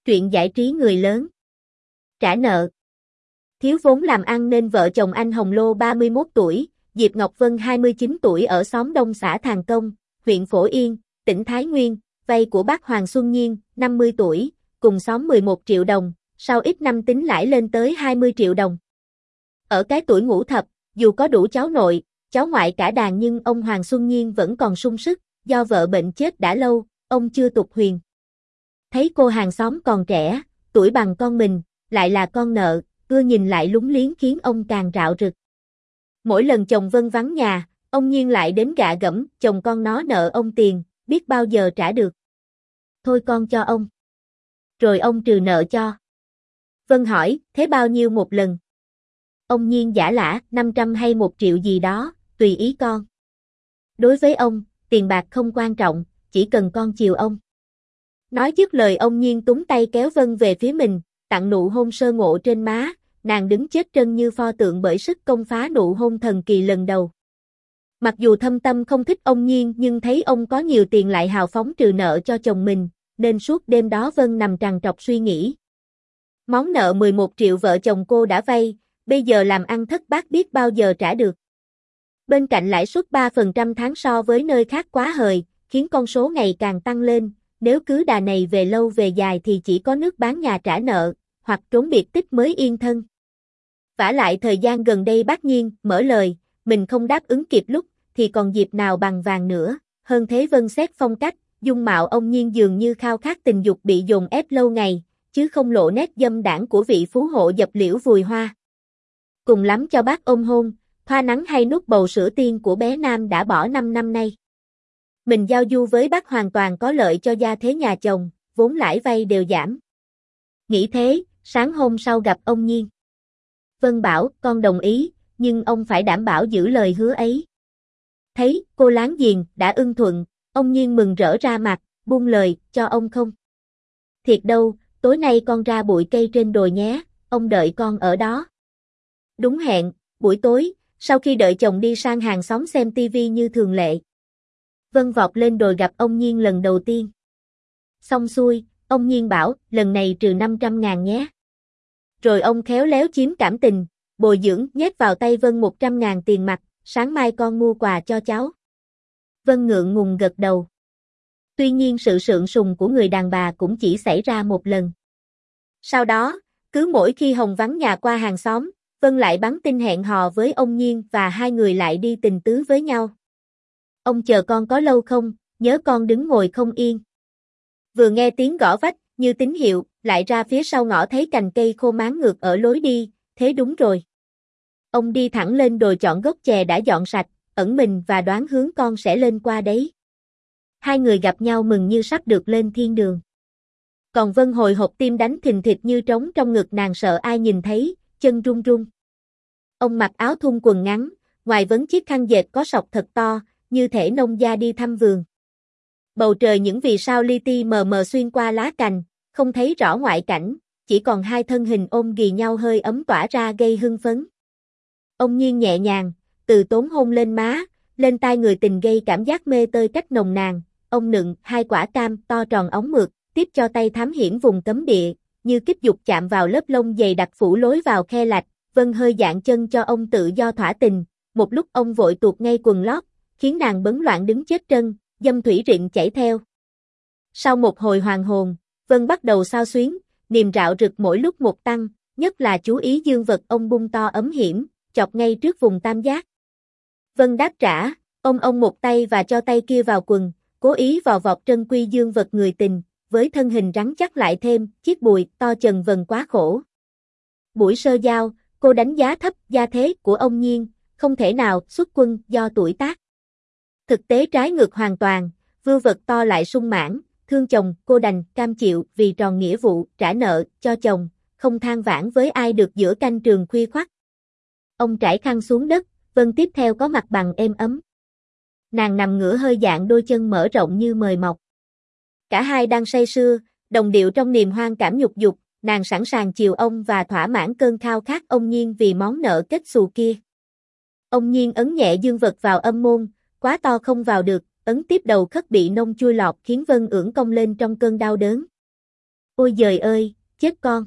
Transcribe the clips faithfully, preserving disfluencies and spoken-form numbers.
Truyện giải trí người lớn. Trả nợ. Thiếu vốn làm ăn nên vợ chồng anh Hồng Lô ba mươi mốt tuổi, Diệp Ngọc Vân hai mươi chín tuổi ở xóm Đông xã Thàng Công, huyện Phổ Yên, tỉnh Thái Nguyên, vay của bác Hoàng Xuân Nhiên, năm mươi tuổi, cùng xóm mười một triệu đồng, sau ít năm tính lãi lên tới hai mươi triệu đồng. Ở cái tuổi ngũ thập, dù có đủ cháu nội, cháu ngoại cả đàn nhưng ông Hoàng Xuân Nhiên vẫn còn sung sức, do vợ bệnh chết đã lâu, ông chưa tục huyền. Thấy cô hàng xóm còn trẻ, tuổi bằng con mình, lại là con nợ, ưa nhìn lại lúng liếng khiến ông càng rạo rực. Mỗi lần chồng Vân vắng nhà, ông Nhiên lại đến gạ gẫm, chồng con nó nợ ông tiền, biết bao giờ trả được. Thôi con cho ông. Rồi ông trừ nợ cho. Vân hỏi, thế bao nhiêu một lần? Ông Nhiên giả lả, năm trăm hay một triệu gì đó, tùy ý con. Đối với ông, tiền bạc không quan trọng, chỉ cần con chiều ông. Nói dứt lời ông Nhiên túm tay kéo Vân về phía mình, tặng nụ hôn sơ ngộ trên má, nàng đứng chết trân như pho tượng bởi sức công phá nụ hôn thần kỳ lần đầu. Mặc dù thâm tâm không thích ông Nhiên nhưng thấy ông có nhiều tiền lại hào phóng trừ nợ cho chồng mình, nên suốt đêm đó Vân nằm trằn trọc suy nghĩ. Món nợ mười một triệu vợ chồng cô đã vay, bây giờ làm ăn thất bát biết bao giờ trả được. Bên cạnh lãi suất ba phần trăm tháng so với nơi khác quá hời, khiến con số ngày càng tăng lên. Nếu cứ đà này về lâu về dài thì chỉ có nước bán nhà trả nợ, hoặc trốn biệt tích mới yên thân. Vả lại thời gian gần đây bác Nhiên mở lời, mình không đáp ứng kịp lúc, thì còn dịp nào bằng vàng nữa. Hơn thế Vân xét phong cách, dung mạo ông Nhiên dường như khao khát tình dục bị dồn ép lâu ngày, chứ không lộ nét dâm đãng của vị phú hộ dập liễu vùi hoa. Cùng lắm cho bác ôm hôn, thoa nắng hay nút bầu sữa tiên của bé Nam đã bỏ năm năm nay. Mình giao du với bác hoàn toàn có lợi cho gia thế nhà chồng, vốn lãi vay đều giảm. Nghĩ thế, sáng hôm sau gặp ông Nhiên. Vân bảo, con đồng ý, nhưng ông phải đảm bảo giữ lời hứa ấy. Thấy, cô láng giềng, đã ưng thuận, ông Nhiên mừng rỡ ra mặt, buông lời, cho ông không? Thiệt đâu, tối nay con ra bụi cây trên đồi nhé, ông đợi con ở đó. Đúng hẹn, buổi tối, sau khi đợi chồng đi sang hàng xóm xem tivi như thường lệ. Vân vọt lên đồi gặp ông Nhiên lần đầu tiên. Xong xuôi, ông Nhiên bảo, lần này trừ năm trăm ngàn nhé. Rồi ông khéo léo chiếm cảm tình, bồi dưỡng nhét vào tay Vân một trăm ngàn tiền mặt, sáng mai con mua quà cho cháu. Vân ngượng ngùng gật đầu. Tuy nhiên sự sượng sùng của người đàn bà cũng chỉ xảy ra một lần. Sau đó, cứ mỗi khi Hồng vắng nhà qua hàng xóm, Vân lại bắn tin hẹn hò với ông Nhiên và hai người lại đi tình tứ với nhau. Ông chờ con có lâu không, nhớ con đứng ngồi không yên. Vừa nghe tiếng gõ vách, như tín hiệu, lại ra phía sau ngõ thấy cành cây khô máng ngược ở lối đi, thế đúng rồi. Ông đi thẳng lên đồi chọn gốc chè đã dọn sạch, ẩn mình và đoán hướng con sẽ lên qua đấy. Hai người gặp nhau mừng như sắp được lên thiên đường. Còn Vân hồi hộp tim đánh thình thịch như trống trong ngực nàng sợ ai nhìn thấy, chân run run. Ông mặc áo thun quần ngắn, ngoài vấn chiếc khăn dệt có sọc thật to, như thể nông gia đi thăm vườn. Bầu trời những vì sao li ti mờ mờ xuyên qua lá cành, không thấy rõ ngoại cảnh, chỉ còn hai thân hình ôm ghì nhau hơi ấm tỏa ra gây hưng phấn. Ông Nhiên nhẹ nhàng, từ tốn hôn lên má, lên tai người tình gây cảm giác mê tơi cách nồng nàn, ông nựng hai quả cam to tròn óng mượt, tiếp cho tay thám hiểm vùng cấm địa, như kích dục chạm vào lớp lông dày đặc phủ lối vào khe lạch, Vân hơi dạn chân cho ông tự do thỏa tình, một lúc ông vội tuột ngay quần lót, khiến nàng bấn loạn đứng chết trân, dâm thủy rịn chảy theo. Sau một hồi hoàng hồn, Vân bắt đầu xao xuyến, niềm rạo rực mỗi lúc một tăng, nhất là chú ý dương vật ông bung to ấm hiểm, chọc ngay trước vùng tam giác. Vân đáp trả, ôm ông một tay và cho tay kia vào quần, cố ý vò vọt trân quy dương vật người tình, với thân hình rắn chắc lại thêm, chiếc bùi to chần vần quá khổ. Buổi sơ giao, cô đánh giá thấp gia thế của ông Nhiên, không thể nào xuất quân do tuổi tác. Thực tế trái ngược hoàn toàn, vưu vật to lại sung mãn, thương chồng, cô đành cam chịu vì tròn nghĩa vụ trả nợ cho chồng, không than vãn với ai được giữa canh trường khuya khoắt. Ông trải khăn xuống đất, Vân tiếp theo có mặt bằng êm ấm. Nàng nằm ngửa hơi dạng đôi chân mở rộng như mời mọc. Cả hai đang say sưa, đồng điệu trong niềm hoang cảm nhục dục, nàng sẵn sàng chiều ông và thỏa mãn cơn khao khát ông Nhiên vì món nợ kết xù kia. Ông Nhiên ấn nhẹ dương vật vào âm môn, quá to không vào được, ấn tiếp đầu khất bị nông chui lọt khiến Vân ưỡn cong lên trong cơn đau đớn. Ôi giời ơi, chết con.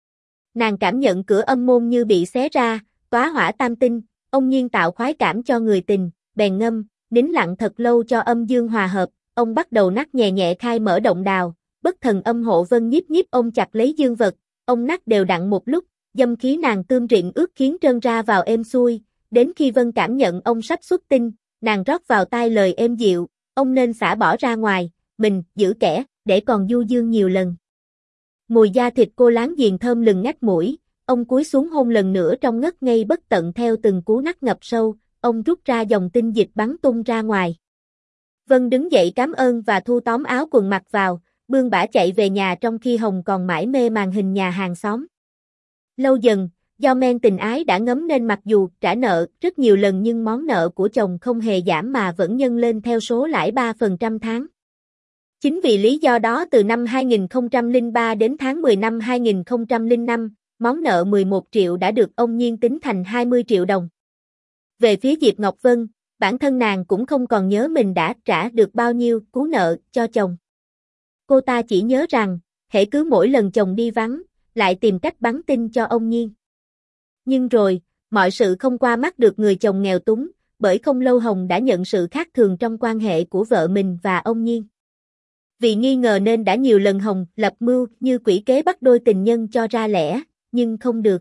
Nàng cảm nhận cửa âm môn như bị xé ra, tóa hỏa tam tinh, ông nhiên tạo khoái cảm cho người tình, bèn ngâm, nín lặng thật lâu cho âm dương hòa hợp, ông bắt đầu nắc nhẹ nhẹ khai mở động đào, bất thần âm hộ vân nhiếp nhiếp ông chặt lấy dương vật, ông nắc đều đặn một lúc, dâm khí nàng tươm rịn ướt khiến trơn ra vào êm xuôi, đến khi Vân cảm nhận ông sắp xuất tinh, nàng rót vào tai lời êm dịu, ông nên xả bỏ ra ngoài, mình, giữ kẻ, để còn du dương nhiều lần. Mùi da thịt cô láng giềng thơm lừng ngắt mũi, ông cúi xuống hôn lần nữa trong ngất ngây bất tận theo từng cú nắc ngập sâu, ông rút ra dòng tinh dịch bắn tung ra ngoài. Vân đứng dậy cảm ơn và thu tóm áo quần mặc vào, bươn bả chạy về nhà trong khi Hồng còn mải mê màn hình nhà hàng xóm. Lâu dần, do men tình ái đã ngấm nên mặc dù trả nợ rất nhiều lần nhưng món nợ của chồng không hề giảm mà vẫn nhân lên theo số lãi ba phần trăm tháng. Chính vì lý do đó từ năm hai nghìn không trăm lẻ ba đến tháng mười năm hai nghìn không trăm lẻ năm, món nợ mười một triệu đã được ông Nhiên tính thành hai mươi triệu đồng. Về phía Diệp Ngọc Vân, bản thân nàng cũng không còn nhớ mình đã trả được bao nhiêu cú nợ cho chồng. Cô ta chỉ nhớ rằng, hễ cứ mỗi lần chồng đi vắng, lại tìm cách bắn tin cho ông Nhiên. Nhưng rồi, mọi sự không qua mắt được người chồng nghèo túng, bởi không lâu Hồng đã nhận sự khác thường trong quan hệ của vợ mình và ông Nhiên. Vì nghi ngờ nên đã nhiều lần Hồng lập mưu như quỷ kế bắt đôi tình nhân cho ra lẽ, nhưng không được.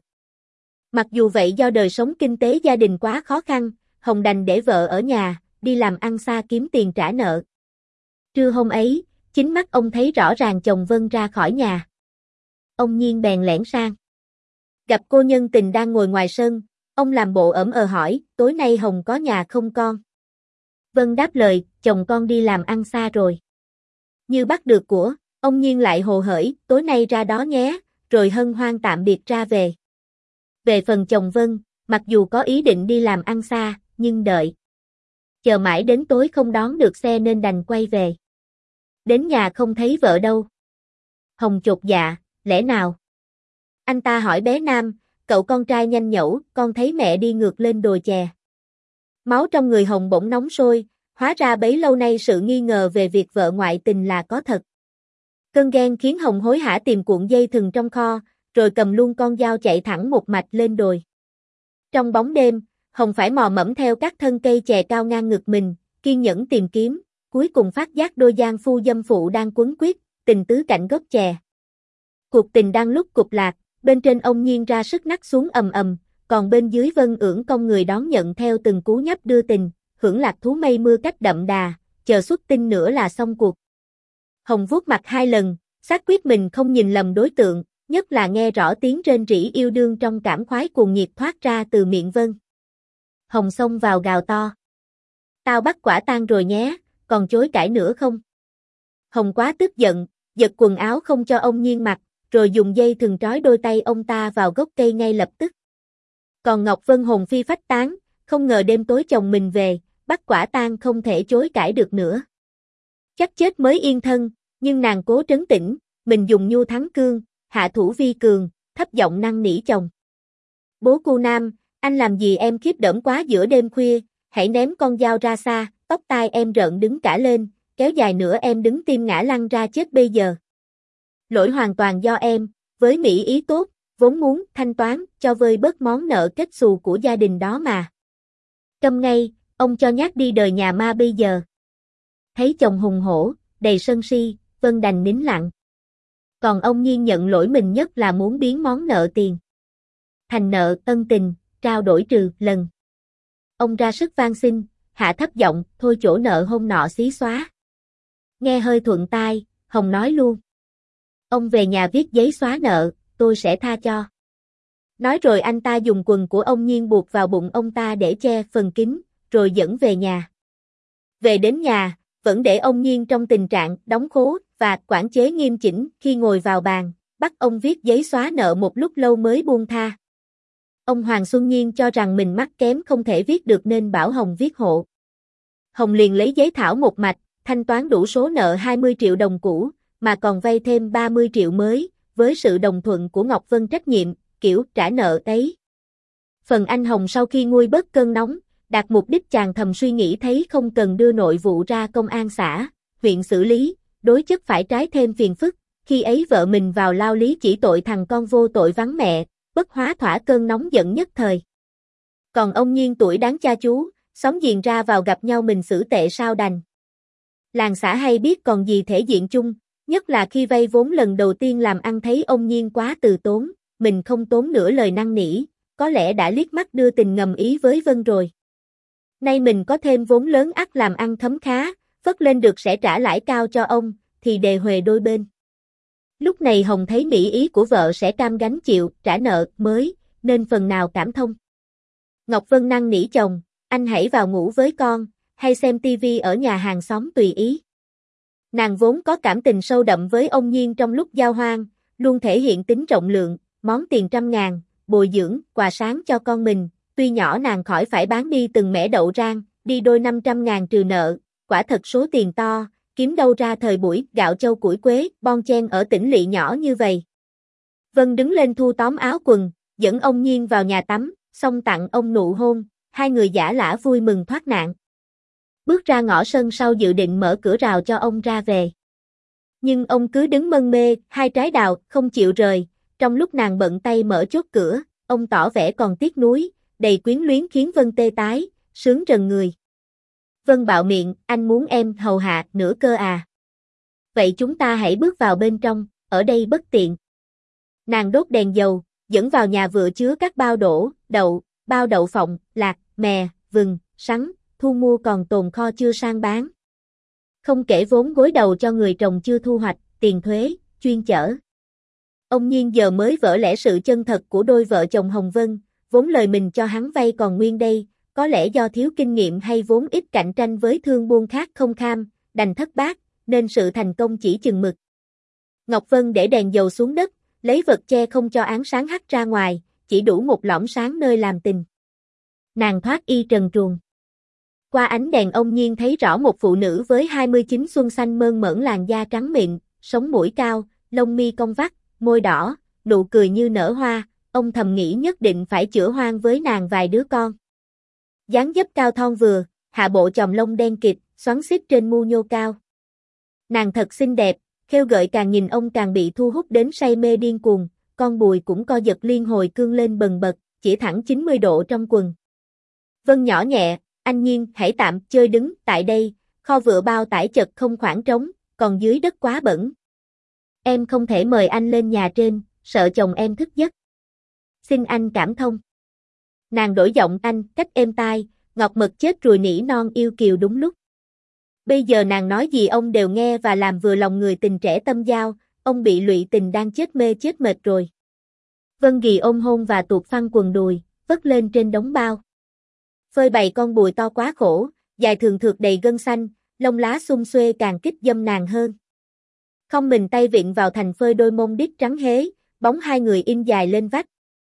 Mặc dù vậy do đời sống kinh tế gia đình quá khó khăn, Hồng đành để vợ ở nhà, đi làm ăn xa kiếm tiền trả nợ. Trưa hôm ấy, chính mắt ông thấy rõ ràng chồng Vân ra khỏi nhà. Ông Nhiên bèn lẻn sang. Gặp cô nhân tình đang ngồi ngoài sân, ông làm bộ ẩm ờ hỏi, tối nay Hồng có nhà không con? Vân đáp lời, chồng con đi làm ăn xa rồi. Như bắt được của, ông Nhiên lại hồ hởi, tối nay ra đó nhé, rồi hân hoan tạm biệt ra về. Về phần chồng Vân, mặc dù có ý định đi làm ăn xa, nhưng đợi. Chờ mãi đến tối không đón được xe nên đành quay về. Đến nhà không thấy vợ đâu. Hồng chột dạ, lẽ nào? Anh ta hỏi bé Nam, cậu con trai nhanh nhẩu, con thấy mẹ đi ngược lên đồi chè. Máu trong người Hồng bỗng nóng sôi, hóa ra bấy lâu nay sự nghi ngờ về việc vợ ngoại tình là có thật. Cơn ghen khiến Hồng hối hả tìm cuộn dây thừng trong kho, rồi cầm luôn con dao chạy thẳng một mạch lên đồi. Trong bóng đêm, Hồng phải mò mẫm theo các thân cây chè cao ngang ngực mình, kiên nhẫn tìm kiếm, cuối cùng phát giác đôi giang phu dâm phụ đang quấn quýt, tình tứ cạnh gốc chè. Cuộc tình đang lúc cục lạc, bên trên ông Nhiên ra sức nắc xuống ầm ầm, còn bên dưới Vân ưỡn cong người đón nhận theo từng cú nhấp đưa tình, hưởng lạc thú mây mưa cách đậm đà, chờ xuất tinh nữa là xong cuộc. Hồng vuốt mặt hai lần, xác quyết mình không nhìn lầm đối tượng, nhất là nghe rõ tiếng rên rỉ yêu đương trong cảm khoái cuồng nhiệt thoát ra từ miệng Vân. Hồng xông vào gào to. Tao bắt quả tang rồi nhé, còn chối cãi nữa không? Hồng quá tức giận, giật quần áo không cho ông Nhiên mặc, rồi dùng dây thừng trói đôi tay ông ta vào gốc cây ngay lập tức. Còn Ngọc Vân hồn phi phách tán, không ngờ đêm tối chồng mình về, bắt quả tang không thể chối cãi được nữa. Chắc chết mới yên thân, nhưng nàng cố trấn tĩnh, mình dùng nhu thắng cương, hạ thủ vi cường, thấp giọng năn nỉ chồng. Bố cu Nam, anh làm gì em khiếp đỡm quá giữa đêm khuya, hãy ném con dao ra xa, tóc tai em rợn đứng cả lên, kéo dài nữa em đứng tim ngã lăn ra chết bây giờ. Lỗi hoàn toàn do em, với mỹ ý tốt, vốn muốn thanh toán cho vơi bớt món nợ kết xù của gia đình đó mà. Câm ngay, ông cho nhát đi đời nhà ma bây giờ. Thấy chồng hùng hổ, đầy sân si, Vân đành nín lặng. Còn ông Nhiên nhận lỗi mình nhất là muốn biến món nợ tiền thành nợ ân tình, trao đổi trừ lần. Ông ra sức van xin, hạ thấp giọng, thôi chỗ nợ hôm nọ xí xóa. Nghe hơi thuận tai, Hồng nói luôn. Ông về nhà viết giấy xóa nợ, tôi sẽ tha cho. Nói rồi anh ta dùng quần của ông Nhiên buộc vào bụng ông ta để che phần kín, rồi dẫn về nhà. Về đến nhà, vẫn để ông Nhiên trong tình trạng đóng khố và quản chế nghiêm chỉnh khi ngồi vào bàn, bắt ông viết giấy xóa nợ một lúc lâu mới buông tha. Ông Hoàng Xuân Nhiên cho rằng mình mắt kém không thể viết được nên bảo Hồng viết hộ. Hồng liền lấy giấy thảo một mạch, thanh toán đủ số nợ hai mươi triệu đồng cũ, mà còn vay thêm ba mươi triệu mới, với sự đồng thuận của Ngọc Vân trách nhiệm, kiểu trả nợ ấy. Phần anh Hồng sau khi nguôi bớt cơn nóng, đạt mục đích chàng thầm suy nghĩ thấy không cần đưa nội vụ ra công an xã, huyện xử lý, đối chất phải trái thêm phiền phức, khi ấy vợ mình vào lao lý chỉ tội thằng con vô tội vắng mẹ, bất hóa thỏa cơn nóng giận nhất thời. Còn ông Nhiên tuổi đáng cha chú, xóm giềng ra vào gặp nhau mình xử tệ sao đành. Làng xã hay biết còn gì thể diện chung, nhất là khi vay vốn lần đầu tiên làm ăn thấy ông Nhiên quá từ tốn, mình không tốn nửa lời năn nỉ, có lẽ đã liếc mắt đưa tình ngầm ý với Vân rồi. Nay mình có thêm vốn lớn ắt làm ăn khấm khá, vất lên được sẽ trả lãi cao cho ông, thì đề huề đôi bên. Lúc này Hồng thấy mỹ ý của vợ sẽ cam gánh chịu, trả nợ mới, nên phần nào cảm thông. Ngọc Vân năn nỉ chồng, anh hãy vào ngủ với con, hay xem tivi ở nhà hàng xóm tùy ý. Nàng vốn có cảm tình sâu đậm với ông Nhiên trong lúc giao hoang, luôn thể hiện tính rộng lượng, món tiền trăm ngàn, bồi dưỡng, quà sáng cho con mình, tuy nhỏ nàng khỏi phải bán đi từng mẻ đậu rang, đi đôi năm trăm ngàn trừ nợ, quả thật số tiền to, kiếm đâu ra thời buổi gạo châu củi quế, bon chen ở tỉnh lỵ nhỏ như vậy. Vân đứng lên thu tóm áo quần, dẫn ông Nhiên vào nhà tắm, xong tặng ông nụ hôn, hai người giả lả vui mừng thoát nạn. Bước ra ngõ sân sau dự định mở cửa rào cho ông ra về. Nhưng ông cứ đứng mân mê, hai trái đào, không chịu rời, trong lúc nàng bận tay mở chốt cửa, ông tỏ vẻ còn tiếc nuối, đầy quyến luyến khiến Vân tê tái, sướng rần người. Vân bạo miệng, anh muốn em hầu hạ nữa cơ à. Vậy chúng ta hãy bước vào bên trong, ở đây bất tiện. Nàng đốt đèn dầu, dẫn vào nhà vựa chứa các bao đổ, đậu, bao đậu phộng, lạc, mè, vừng, sắn, thu mua còn tồn kho chưa sang bán. Không kể vốn gối đầu cho người trồng chưa thu hoạch, tiền thuế, chuyên chở. Ông Nhiên giờ mới vỡ lẽ sự chân thật của đôi vợ chồng Hồng Vân, vốn lời mình cho hắn vay còn nguyên đây, có lẽ do thiếu kinh nghiệm hay vốn ít cạnh tranh với thương buôn khác không kham, đành thất bát, nên sự thành công chỉ chừng mực. Ngọc Vân để đèn dầu xuống đất, lấy vật che không cho ánh sáng hắt ra ngoài, chỉ đủ một lõm sáng nơi làm tình. Nàng thoát y trần truồng. Qua ánh đèn ông Nhiên thấy rõ một phụ nữ với hai mươi chín xuân xanh mơn mởn, làn da trắng mịn, sống mũi cao, lông mi cong vắt, môi đỏ, nụ cười như nở hoa, ông thầm nghĩ nhất định phải chữa hoang với nàng vài đứa con. Dáng dấp cao thon vừa, hạ bộ chòm lông đen kịt, xoắn xít trên mu nhô cao. Nàng thật xinh đẹp, khêu gợi, càng nhìn ông càng bị thu hút đến say mê điên cuồng, con bùi cũng co giật liên hồi cương lên bần bật, chỉ thẳng chín mươi độ trong quần. Vân nhỏ nhẹ, anh Nhiên hãy tạm chơi đứng tại đây, kho vựa bao tải chật không khoảng trống, còn dưới đất quá bẩn. Em không thể mời anh lên nhà trên, sợ chồng em thức giấc. Xin anh cảm thông. Nàng đổi giọng anh, cách êm tai, ngọt mật chết ruồi nỉ non yêu kiều đúng lúc. Bây giờ nàng nói gì ông đều nghe và làm vừa lòng người tình trẻ tâm giao, ông bị lụy tình đang chết mê chết mệt rồi. Vân ghì ôm hôn và tuột phăng quần đùi, vất lên trên đống bao. Phơi bày con bùi to quá khổ, dài thường thượt đầy gân xanh, lông lá xum xuê càng kích dâm nàng hơn. Không mình tay vịn vào thành phơi đôi mông đít trắng hế, bóng hai người in dài lên vách.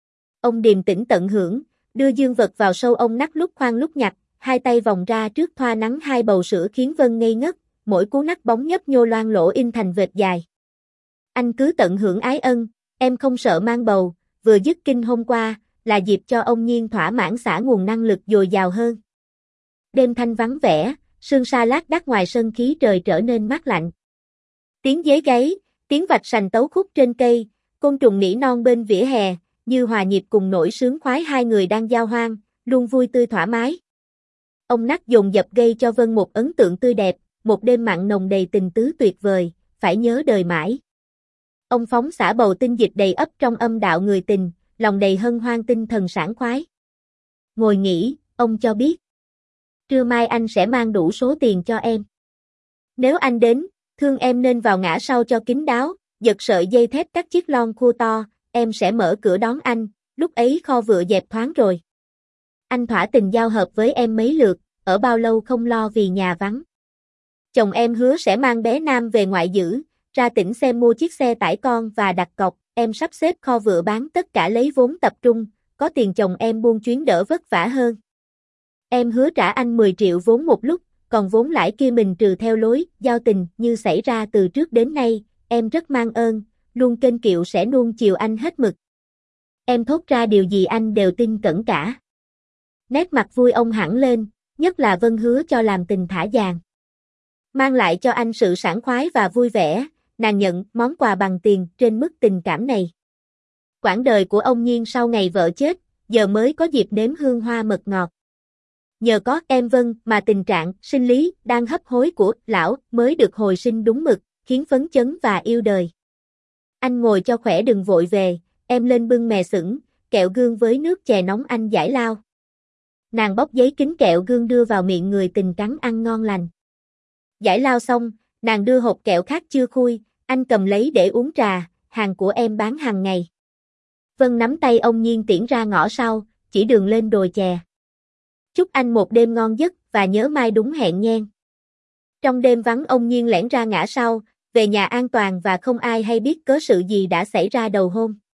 Ông điềm tĩnh tận hưởng, đưa dương vật vào sâu ông nắc lúc khoan lúc nhặt, hai tay vòng ra trước thoa nắng hai bầu sữa khiến Vân ngây ngất, mỗi cú nắc bóng nhấp nhô loang lỗ in thành vệt dài. Anh cứ tận hưởng ái ân, em không sợ mang bầu, vừa dứt kinh hôm qua, là dịp cho ông Nhiên thỏa mãn xả nguồn năng lực dồi dào hơn. Đêm thanh vắng vẻ, sương sa lác đác ngoài sân, khí trời trở nên mát lạnh. Tiếng dế gáy, tiếng vạch sành tấu khúc trên cây, côn trùng nỉ non bên vỉa hè, như hòa nhịp cùng nỗi sướng khoái hai người đang giao hoang, luôn vui tươi thoải mái. Ông nắc dồn dập gây cho Vân một ấn tượng tươi đẹp, một đêm mặn nồng đầy tình tứ tuyệt vời, phải nhớ đời mãi. Ông phóng xả bầu tinh dịch đầy ấp trong âm đạo người tình, lòng đầy hân hoan tinh thần sảng khoái. Ngồi nghỉ, ông cho biết. Trưa mai anh sẽ mang đủ số tiền cho em. Nếu anh đến, thương em nên vào ngã sau cho kín đáo, giật sợi dây thép các chiếc lon khua to, em sẽ mở cửa đón anh, lúc ấy kho vựa dẹp thoáng rồi. Anh thỏa tình giao hợp với em mấy lượt, ở bao lâu không lo vì nhà vắng. Chồng em hứa sẽ mang bé Nam về ngoại giữ, ra tỉnh xem mua chiếc xe tải con và đặt cọc, em sắp xếp kho vựa bán tất cả lấy vốn tập trung, có tiền chồng em buôn chuyến đỡ vất vả hơn. Em hứa trả anh mười triệu vốn một lúc, còn vốn lãi kia mình trừ theo lối, giao tình như xảy ra từ trước đến nay, em rất mang ơn, luôn kênh kiệu sẽ nuông chiều anh hết mực. Em thốt ra điều gì anh đều tin cẩn cả. Nét mặt vui ông hẳn lên, nhất là Vân hứa cho làm tình thả dàng. Mang lại cho anh sự sảng khoái và vui vẻ, nàng nhận món quà bằng tiền trên mức tình cảm này. Quãng đời của ông Nhiên sau ngày vợ chết, giờ mới có dịp nếm hương hoa mật ngọt. Nhờ có em Vân mà tình trạng sinh lý đang hấp hối của lão mới được hồi sinh đúng mực, khiến phấn chấn và yêu đời. Anh ngồi cho khỏe đừng vội về, em lên bưng mè sửng, kẹo gương với nước chè nóng anh giải lao. Nàng bóc giấy kính kẹo gương đưa vào miệng người tình cắn ăn ngon lành. Giải lao xong, nàng đưa hộp kẹo khác chưa khui, anh cầm lấy để uống trà, hàng của em bán hàng ngày. Vân nắm tay ông Nhiên tiễn ra ngõ sau, chỉ đường lên đồi chè. Chúc anh một đêm ngon giấc và nhớ mai đúng hẹn nhen. Trong đêm vắng ông Nhiên lẻn ra ngã sau, về nhà an toàn và không ai hay biết cớ sự gì đã xảy ra đầu hôm.